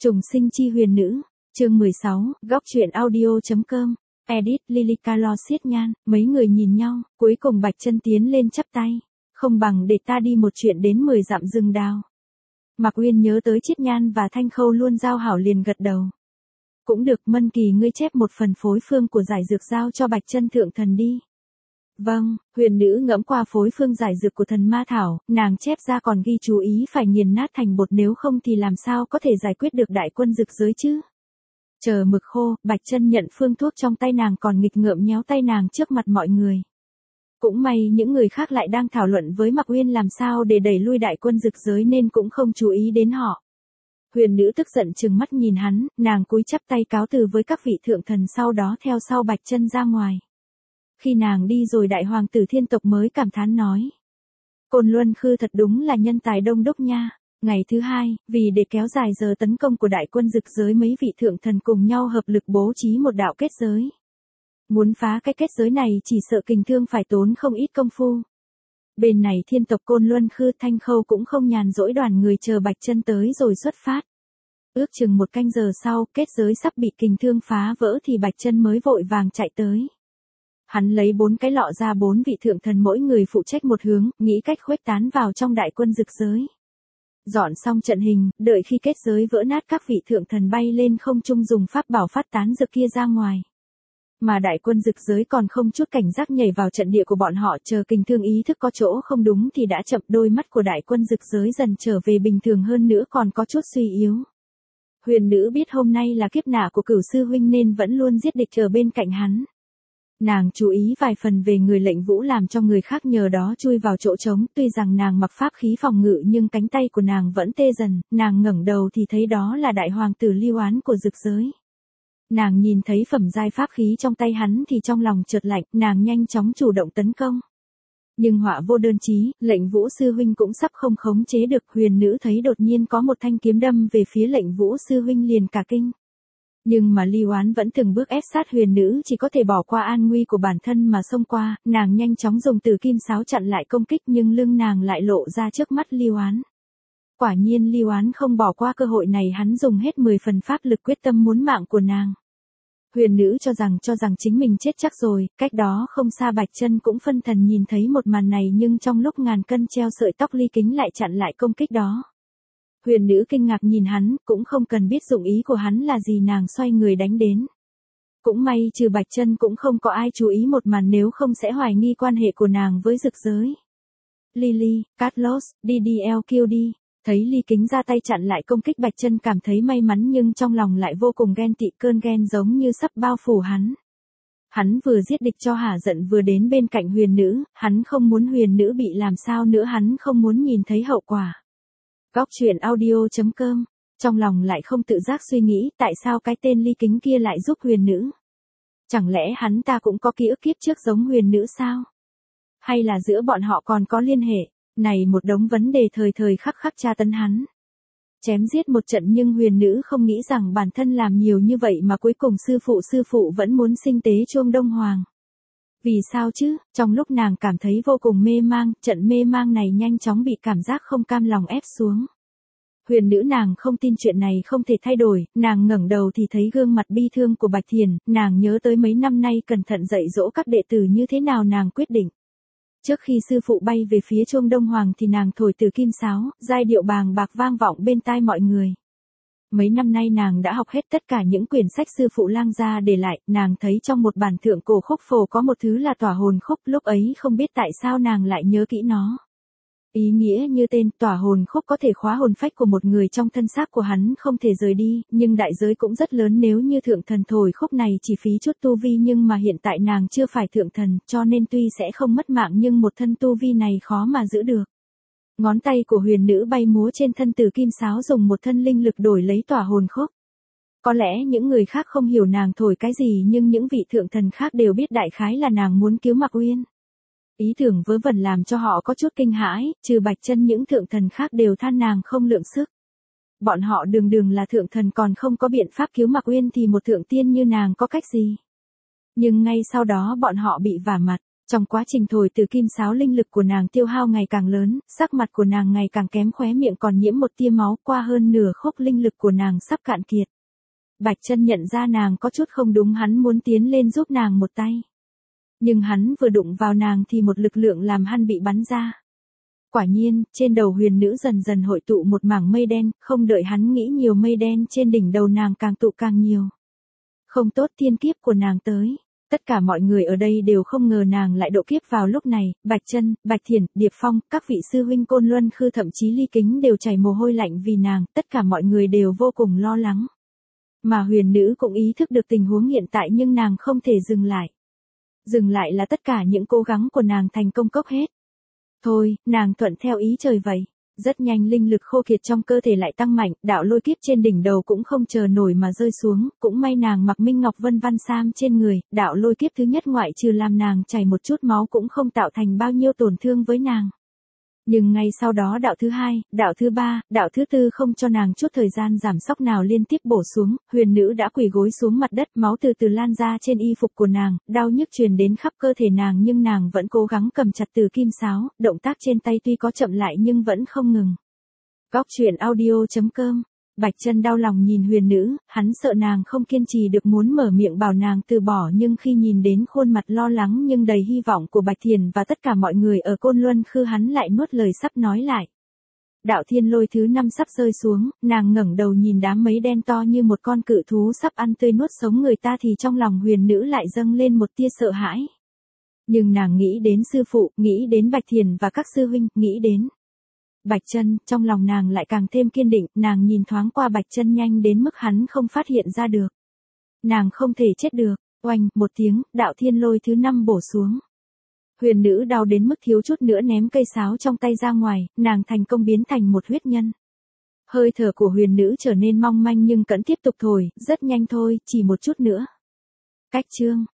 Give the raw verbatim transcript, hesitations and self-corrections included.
Trùng sinh chi huyền nữ, chương mười sáu, góc truyện audio.com, edit Lily Calosiet Nhan, mấy người nhìn nhau, cuối cùng Bạch Chân tiến lên chắp tay, không bằng để ta đi một chuyện đến mười dặm rừng đào. Mạc Uyên nhớ tới Chiết Nhan và Thanh Khâu luôn giao hảo liền gật đầu. Cũng được, Mân Kỳ ngươi chép một phần phối phương của giải dược giao cho Bạch Chân thượng thần đi. Vâng, huyền nữ ngẫm qua phối phương giải dược của thần ma thảo, nàng chép ra còn ghi chú ý phải nghiền nát thành bột, nếu không thì làm sao có thể giải quyết được đại quân dực giới chứ. Chờ mực khô, Bạch Chân nhận phương thuốc trong tay nàng còn nghịch ngợm nhéo tay nàng trước mặt mọi người. Cũng may những người khác lại đang thảo luận với Mạc Uyên làm sao để đẩy lui đại quân dực giới nên cũng không chú ý đến họ. Huyền nữ tức giận trừng mắt nhìn hắn, nàng cúi chắp tay cáo từ với các vị thượng thần, sau đó theo sau Bạch Chân ra ngoài. Khi nàng đi rồi đại hoàng tử thiên tộc mới cảm thán nói. Côn Luân Khư thật đúng là nhân tài đông đúc nha. Ngày thứ hai, vì để kéo dài giờ tấn công của đại quân dực giới, mấy vị thượng thần cùng nhau hợp lực bố trí một đạo kết giới. Muốn phá cái kết giới này chỉ sợ Kình Thương phải tốn không ít công phu. Bên này thiên tộc Côn Luân Khư Thanh Khâu cũng không nhàn rỗi, đoàn người chờ Bạch Chân tới rồi xuất phát. Ước chừng một canh giờ sau, kết giới sắp bị Kình Thương phá vỡ thì Bạch Chân mới vội vàng chạy tới. Hắn lấy bốn cái lọ ra, bốn vị thượng thần mỗi người phụ trách một hướng, nghĩ cách khuếch tán vào trong đại quân dực giới. Dọn xong trận hình, đợi khi kết giới vỡ nát, các vị thượng thần bay lên không trung dùng pháp bảo phát tán dược kia ra ngoài. Mà đại quân dực giới còn không chút cảnh giác nhảy vào trận địa của bọn họ, chờ Kình Thương ý thức có chỗ không đúng thì đã chậm, đôi mắt của đại quân dực giới dần trở về bình thường, hơn nữa còn có chút suy yếu. Huyền nữ biết hôm nay là kiếp nạn của Cửu sư huynh nên vẫn luôn giết địch ở bên cạnh hắn. Nàng chú ý vài phần về người lệnh vũ, làm cho người khác nhờ đó chui vào chỗ trống, tuy rằng nàng mặc pháp khí phòng ngự nhưng cánh tay của nàng vẫn tê dần, nàng ngẩng đầu thì thấy đó là đại hoàng tử Lưu Án của dực giới. Nàng nhìn thấy phẩm giai pháp khí trong tay hắn thì trong lòng chợt lạnh, nàng nhanh chóng chủ động tấn công. Nhưng họa vô đơn chí, lệnh vũ sư huynh cũng sắp không khống chế được, huyền nữ thấy đột nhiên có một thanh kiếm đâm về phía lệnh vũ sư huynh liền cả kinh. Nhưng mà Lưu Án vẫn từng bước ép sát huyền nữ, chỉ có thể bỏ qua an nguy của bản thân mà xông qua, nàng nhanh chóng dùng Tử Kim Sáo chặn lại công kích nhưng lưng nàng lại lộ ra trước mắt Lưu Án. Quả nhiên Lưu Án không bỏ qua cơ hội này, hắn dùng hết mười phần pháp lực quyết tâm muốn mạng của nàng. Huyền nữ cho rằng cho rằng chính mình chết chắc rồi, cách đó không xa Bạch Chân cũng phân thần nhìn thấy một màn này, nhưng trong lúc ngàn cân treo sợi tóc Ly Kính lại chặn lại công kích đó. Huyền nữ kinh ngạc nhìn hắn, cũng không cần biết dụng ý của hắn là gì, nàng xoay người đánh đến. Cũng may trừ Bạch Chân cũng không có ai chú ý một màn, nếu không sẽ hoài nghi quan hệ của nàng với dực giới. Lily, Carlos, đi đi eo kêu đi. Thấy Ly Kính ra tay chặn lại công kích, Bạch Chân cảm thấy may mắn nhưng trong lòng lại vô cùng ghen tị, cơn ghen giống như sắp bao phủ hắn. Hắn vừa giết địch cho hả giận vừa đến bên cạnh huyền nữ, hắn không muốn huyền nữ bị làm sao nữa, hắn không muốn nhìn thấy hậu quả. Góc truyện audio.com, trong lòng lại không tự giác suy nghĩ tại sao cái tên Ly Kính kia lại giúp huyền nữ. Chẳng lẽ hắn ta cũng có ký ức kiếp trước giống huyền nữ sao? Hay là giữa bọn họ còn có liên hệ? Này một đống vấn đề thời thời khắc khắc tra tấn hắn. Chém giết một trận nhưng huyền nữ không nghĩ rằng bản thân làm nhiều như vậy mà cuối cùng sư phụ sư phụ vẫn muốn sinh tế Chuông Đông Hoàng. Vì sao chứ? Trong lúc nàng cảm thấy vô cùng mê mang, trận mê mang này nhanh chóng bị cảm giác không cam lòng ép xuống. Huyền nữ nàng không tin chuyện này không thể thay đổi, nàng ngẩng đầu thì thấy gương mặt bi thương của Bạch Thiền, nàng nhớ tới mấy năm nay cẩn thận dạy dỗ các đệ tử như thế nào, nàng quyết định. Trước khi sư phụ bay về phía Chuông Đông Hoàng thì nàng thổi Tử Kim Sáo, giai điệu bàng bạc vang vọng bên tai mọi người. Mấy năm nay nàng đã học hết tất cả những quyển sách sư phụ Lang gia để lại, nàng thấy trong một bản thượng cổ khúc phổ có một thứ là tỏa hồn khúc, lúc ấy không biết tại sao nàng lại nhớ kỹ nó. Ý nghĩa như tên, tỏa hồn khúc có thể khóa hồn phách của một người trong thân xác của hắn không thể rời đi, nhưng đại giới cũng rất lớn, nếu như thượng thần thổi khúc này chỉ phí chút tu vi, nhưng mà hiện tại nàng chưa phải thượng thần, cho nên tuy sẽ không mất mạng nhưng một thân tu vi này khó mà giữ được. Ngón tay của huyền nữ bay múa trên thân Tử Kim Sáo, dùng một thân linh lực đổi lấy tỏa hồn khúc. Có lẽ những người khác không hiểu nàng thổi cái gì nhưng những vị thượng thần khác đều biết đại khái là nàng muốn cứu Mạc Uyên. Ý tưởng vớ vẩn làm cho họ có chút kinh hãi, trừ Bạch Chân những thượng thần khác đều than nàng không lượng sức. Bọn họ đường đường là thượng thần còn không có biện pháp cứu Mạc Uyên thì một thượng tiên như nàng có cách gì. Nhưng ngay sau đó bọn họ bị vả mặt. Trong quá trình thổi từ kim sáo linh lực của nàng tiêu hao ngày càng lớn, sắc mặt của nàng ngày càng kém, khóe miệng còn nhiễm một tia máu, qua hơn nửa khúc linh lực của nàng sắp cạn kiệt. Bạch Chân nhận ra nàng có chút không đúng, hắn muốn tiến lên giúp nàng một tay. Nhưng hắn vừa đụng vào nàng thì một lực lượng làm hắn bị bắn ra. Quả nhiên, trên đầu huyền nữ dần dần hội tụ một mảng mây đen, không đợi hắn nghĩ nhiều, mây đen trên đỉnh đầu nàng càng tụ càng nhiều. Không tốt, thiên kiếp của nàng tới. Tất cả mọi người ở đây đều không ngờ nàng lại độ kiếp vào lúc này, Bạch Chân, Bạch Thiển, Điệp Phong, các vị sư huynh Côn Luân Khư thậm chí Ly Kính đều chảy mồ hôi lạnh vì nàng, tất cả mọi người đều vô cùng lo lắng. Mà huyền nữ cũng ý thức được tình huống hiện tại nhưng nàng không thể dừng lại. Dừng lại là tất cả những cố gắng của nàng thành công cốc hết. Thôi, nàng thuận theo ý trời vậy. Rất nhanh linh lực khô kiệt trong cơ thể lại tăng mạnh, đạo lôi kiếp trên đỉnh đầu cũng không chờ nổi mà rơi xuống, cũng may nàng mặc Minh Ngọc Vân Văn Sam trên người, đạo lôi kiếp thứ nhất ngoại trừ làm nàng chảy một chút máu cũng không tạo thành bao nhiêu tổn thương với nàng. Nhưng ngay sau đó đạo thứ hai, đạo thứ ba, đạo thứ tư không cho nàng chút thời gian giảm sóc nào liên tiếp bổ xuống, huyền nữ đã quỳ gối xuống mặt đất, máu từ từ lan ra trên y phục của nàng, đau nhức truyền đến khắp cơ thể nàng nhưng nàng vẫn cố gắng cầm chặt từ kim sáo, động tác trên tay tuy có chậm lại nhưng vẫn không ngừng. Góc truyện audio chấm com. Bạch Chân đau lòng nhìn huyền nữ, hắn sợ nàng không kiên trì được muốn mở miệng bảo nàng từ bỏ, nhưng khi nhìn đến khuôn mặt lo lắng nhưng đầy hy vọng của Bạch Thiền và tất cả mọi người ở Côn Luân Khư, hắn lại nuốt lời sắp nói lại. Đạo thiên lôi thứ năm sắp rơi xuống, nàng ngẩng đầu nhìn đám mấy đen to như một con cự thú sắp ăn tươi nuốt sống người ta thì trong lòng huyền nữ lại dâng lên một tia sợ hãi. Nhưng nàng nghĩ đến sư phụ, nghĩ đến Bạch Thiền và các sư huynh, nghĩ đến Bạch Chân, trong lòng nàng lại càng thêm kiên định, nàng nhìn thoáng qua Bạch Chân nhanh đến mức hắn không phát hiện ra được. Nàng không thể chết được, oanh, một tiếng, đạo thiên lôi thứ năm bổ xuống. Huyền nữ đau đến mức thiếu chút nữa ném cây sáo trong tay ra ngoài, nàng thành công biến thành một huyết nhân. Hơi thở của huyền nữ trở nên mong manh nhưng vẫn tiếp tục thổi, rất nhanh thôi, chỉ một chút nữa. Cách chương